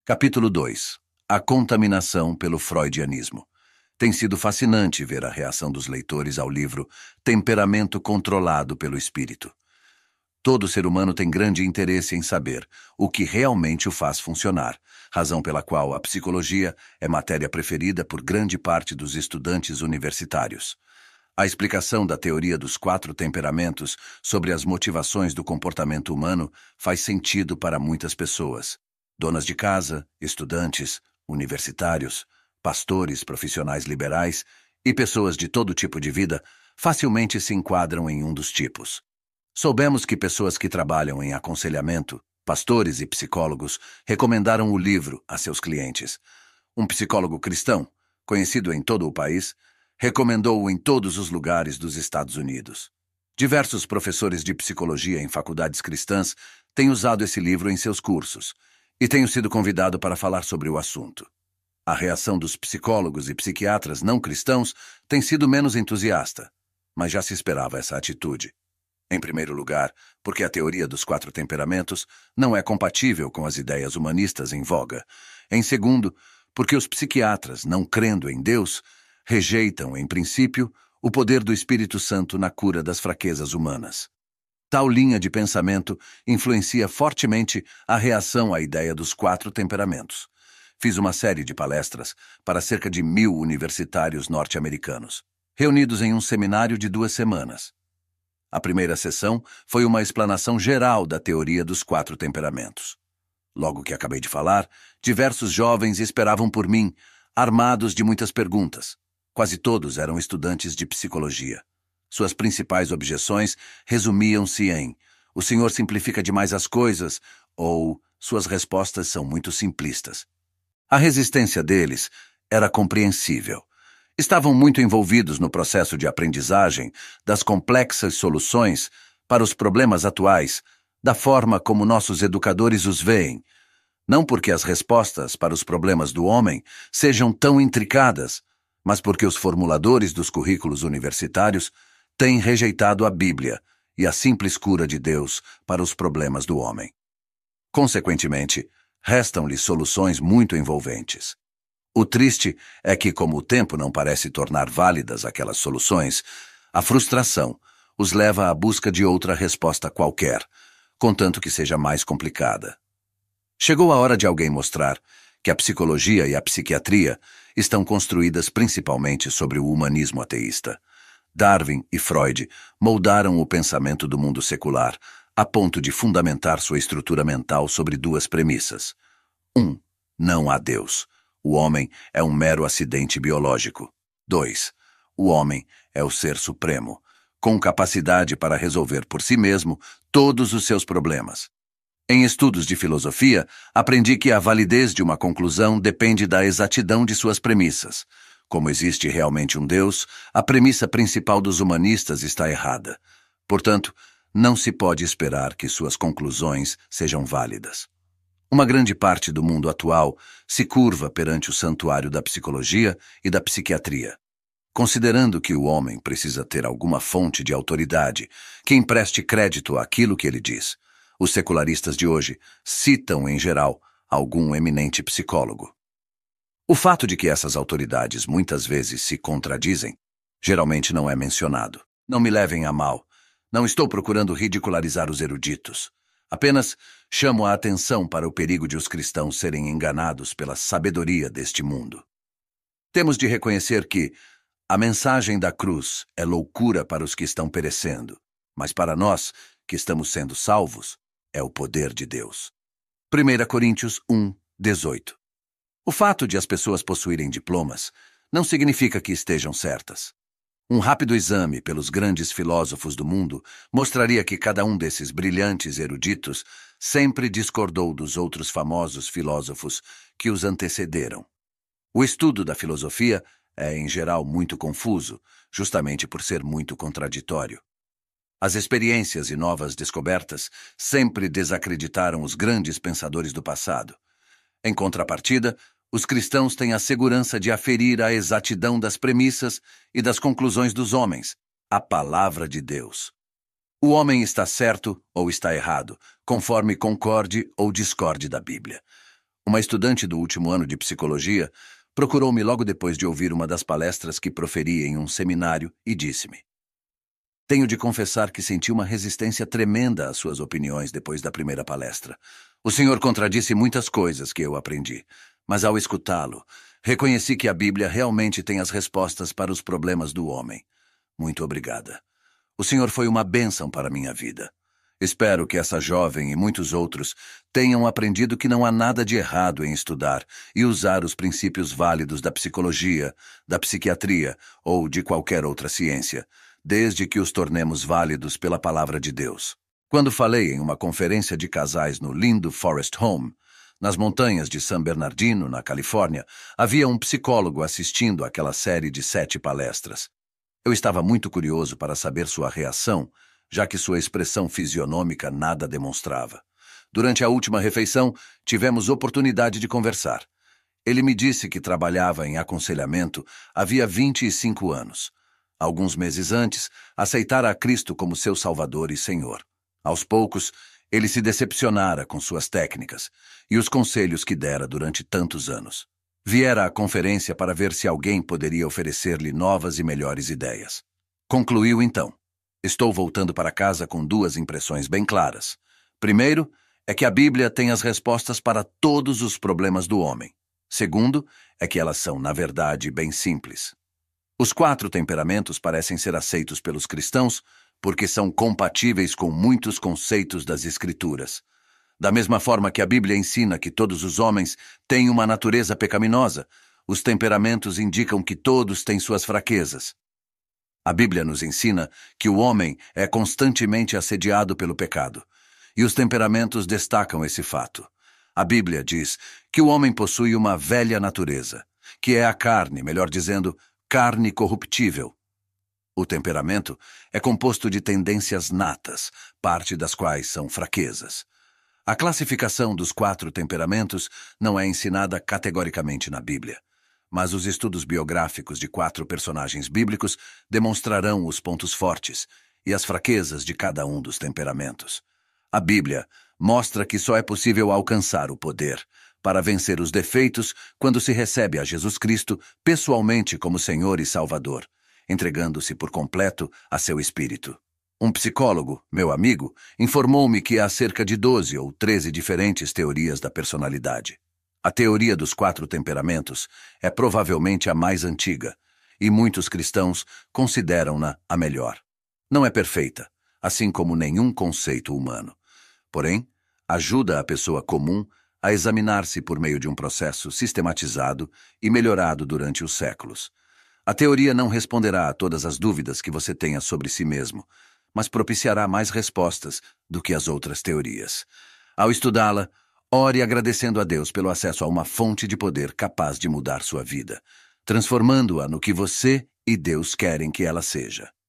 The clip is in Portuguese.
Capítulo 2. A contaminação pelo freudianismo. Tem sido fascinante ver a reação dos leitores ao livro Temperamento Controlado pelo Espírito. Todo ser humano tem grande interesse em saber o que realmente o faz funcionar, razão pela qual a psicologia é matéria preferida por grande parte dos estudantes universitários. A explicação da teoria dos 4 temperamentos sobre as motivações do comportamento humano faz sentido para muitas pessoas. Donas de casa, estudantes, universitários, pastores, profissionais liberais e pessoas de todo tipo de vida facilmente se enquadram em um dos tipos. Soubemos que pessoas que trabalham em aconselhamento, pastores e psicólogos, recomendaram o livro a seus clientes. Um psicólogo cristão, conhecido em todo o país, recomendou-o em todos os lugares dos Estados Unidos. Diversos professores de psicologia em faculdades cristãs têm usado esse livro em seus cursos, e tenho sido convidado para falar sobre o assunto. A reação dos psicólogos e psiquiatras não cristãos tem sido menos entusiasta, mas já se esperava essa atitude. Em primeiro lugar, porque a teoria dos 4 temperamentos não é compatível com as ideias humanistas em voga. Em segundo, porque os psiquiatras, não crendo em Deus, rejeitam, em princípio, o poder do Espírito Santo na cura das fraquezas humanas. Tal linha de pensamento influencia fortemente a reação à ideia dos 4 temperamentos. Fiz uma série de palestras para cerca de 1000 universitários norte-americanos, reunidos em um seminário de 2 semanas. A primeira sessão foi uma explanação geral da teoria dos 4 temperamentos. Logo que acabei de falar, diversos jovens esperavam por mim, armados de muitas perguntas. Quase todos eram estudantes de psicologia. Suas principais objeções resumiam-se em: o senhor simplifica demais as coisas, ou suas respostas são muito simplistas. A resistência deles era compreensível. Estavam muito envolvidos no processo de aprendizagem das complexas soluções para os problemas atuais, da forma como nossos educadores os veem. Não porque as respostas para os problemas do homem sejam tão intricadas, mas porque os formuladores dos currículos universitários têm rejeitado a Bíblia e a simples cura de Deus para os problemas do homem. Consequentemente, restam-lhe soluções muito envolventes. O triste é que, como o tempo não parece tornar válidas aquelas soluções, a frustração os leva à busca de outra resposta qualquer, contanto que seja mais complicada. Chegou a hora de alguém mostrar que a psicologia e a psiquiatria estão construídas principalmente sobre o humanismo ateísta. Darwin e Freud moldaram o pensamento do mundo secular, a ponto de fundamentar sua estrutura mental sobre 2 premissas. 1. Não há Deus. O homem é um mero acidente biológico. 2. O homem é o ser supremo, com capacidade para resolver por si mesmo todos os seus problemas. Em estudos de filosofia, aprendi que a validez de uma conclusão depende da exatidão de suas premissas. Como existe realmente um Deus, a premissa principal dos humanistas está errada. Portanto, não se pode esperar que suas conclusões sejam válidas. Uma grande parte do mundo atual se curva perante o santuário da psicologia e da psiquiatria, considerando que o homem precisa ter alguma fonte de autoridade que empreste crédito àquilo que ele diz. Os secularistas de hoje citam, em geral, algum eminente psicólogo. O fato de que essas autoridades muitas vezes se contradizem, geralmente não é mencionado. Não me levem a mal. Não estou procurando ridicularizar os eruditos. Apenas chamo a atenção para o perigo de os cristãos serem enganados pela sabedoria deste mundo. Temos de reconhecer que a mensagem da cruz é loucura para os que estão perecendo, mas para nós, que estamos sendo salvos, é o poder de Deus. 1 Coríntios 1, 18. O fato de as pessoas possuírem diplomas não significa que estejam certas. Um rápido exame pelos grandes filósofos do mundo mostraria que cada um desses brilhantes eruditos sempre discordou dos outros famosos filósofos que os antecederam. O estudo da filosofia é, em geral, muito confuso, justamente por ser muito contraditório. As experiências e novas descobertas sempre desacreditaram os grandes pensadores do passado. Em contrapartida, os cristãos têm a segurança de aferir a exatidão das premissas e das conclusões dos homens, a palavra de Deus. O homem está certo ou está errado, conforme concorde ou discorde da Bíblia. Uma estudante do último ano de psicologia procurou-me logo depois de ouvir uma das palestras que proferi em um seminário e disse-me: "Tenho de confessar que senti uma resistência tremenda às suas opiniões depois da primeira palestra. O senhor contradisse muitas coisas que eu aprendi, mas ao escutá-lo, reconheci que a Bíblia realmente tem as respostas para os problemas do homem. Muito obrigada. O senhor foi uma bênção para a minha vida. Espero que essa jovem e muitos outros tenham aprendido que não há nada de errado em estudar e usar os princípios válidos da psicologia, da psiquiatria ou de qualquer outra ciência, desde que os tornemos válidos pela palavra de Deus." Quando falei em uma conferência de casais no lindo Forest Home, nas montanhas de San Bernardino, na Califórnia, havia um psicólogo assistindo àquela série de 7 palestras. Eu estava muito curioso para saber sua reação, já que sua expressão fisionômica nada demonstrava. Durante a última refeição, tivemos oportunidade de conversar. Ele me disse que trabalhava em aconselhamento havia 25 anos. Alguns meses antes, aceitara a Cristo como seu Salvador e Senhor. Aos poucos, ele se decepcionara com suas técnicas e os conselhos que dera durante tantos anos. Viera à conferência para ver se alguém poderia oferecer-lhe novas e melhores ideias. Concluiu então: "Estou voltando para casa com 2 impressões bem claras. Primeiro, é que a Bíblia tem as respostas para todos os problemas do homem. Segundo, é que elas são, na verdade, bem simples. Os 4 temperamentos parecem ser aceitos pelos cristãos porque são compatíveis com muitos conceitos das Escrituras. Da mesma forma que a Bíblia ensina que todos os homens têm uma natureza pecaminosa, os temperamentos indicam que todos têm suas fraquezas. A Bíblia nos ensina que o homem é constantemente assediado pelo pecado, e os temperamentos destacam esse fato. A Bíblia diz que o homem possui uma velha natureza, que é a carne, melhor dizendo, carne corruptível. O temperamento é composto de tendências natas, parte das quais são fraquezas. A classificação dos 4 temperamentos não é ensinada categoricamente na Bíblia, mas os estudos biográficos de 4 personagens bíblicos demonstrarão os pontos fortes e as fraquezas de cada um dos temperamentos. A Bíblia mostra que só é possível alcançar o poder para vencer os defeitos quando se recebe a Jesus Cristo pessoalmente como Senhor e Salvador, entregando-se por completo a seu espírito. Um psicólogo, meu amigo, informou-me que há cerca de 12 ou 13 diferentes teorias da personalidade. A teoria dos 4 temperamentos é provavelmente a mais antiga, e muitos cristãos consideram-na a melhor. Não é perfeita, assim como nenhum conceito humano. Porém, ajuda a pessoa comum a examinar-se por meio de um processo sistematizado e melhorado durante os séculos. A teoria não responderá a todas as dúvidas que você tenha sobre si mesmo, mas propiciará mais respostas do que as outras teorias. Ao estudá-la, ore agradecendo a Deus pelo acesso a uma fonte de poder capaz de mudar sua vida, transformando-a no que você e Deus querem que ela seja.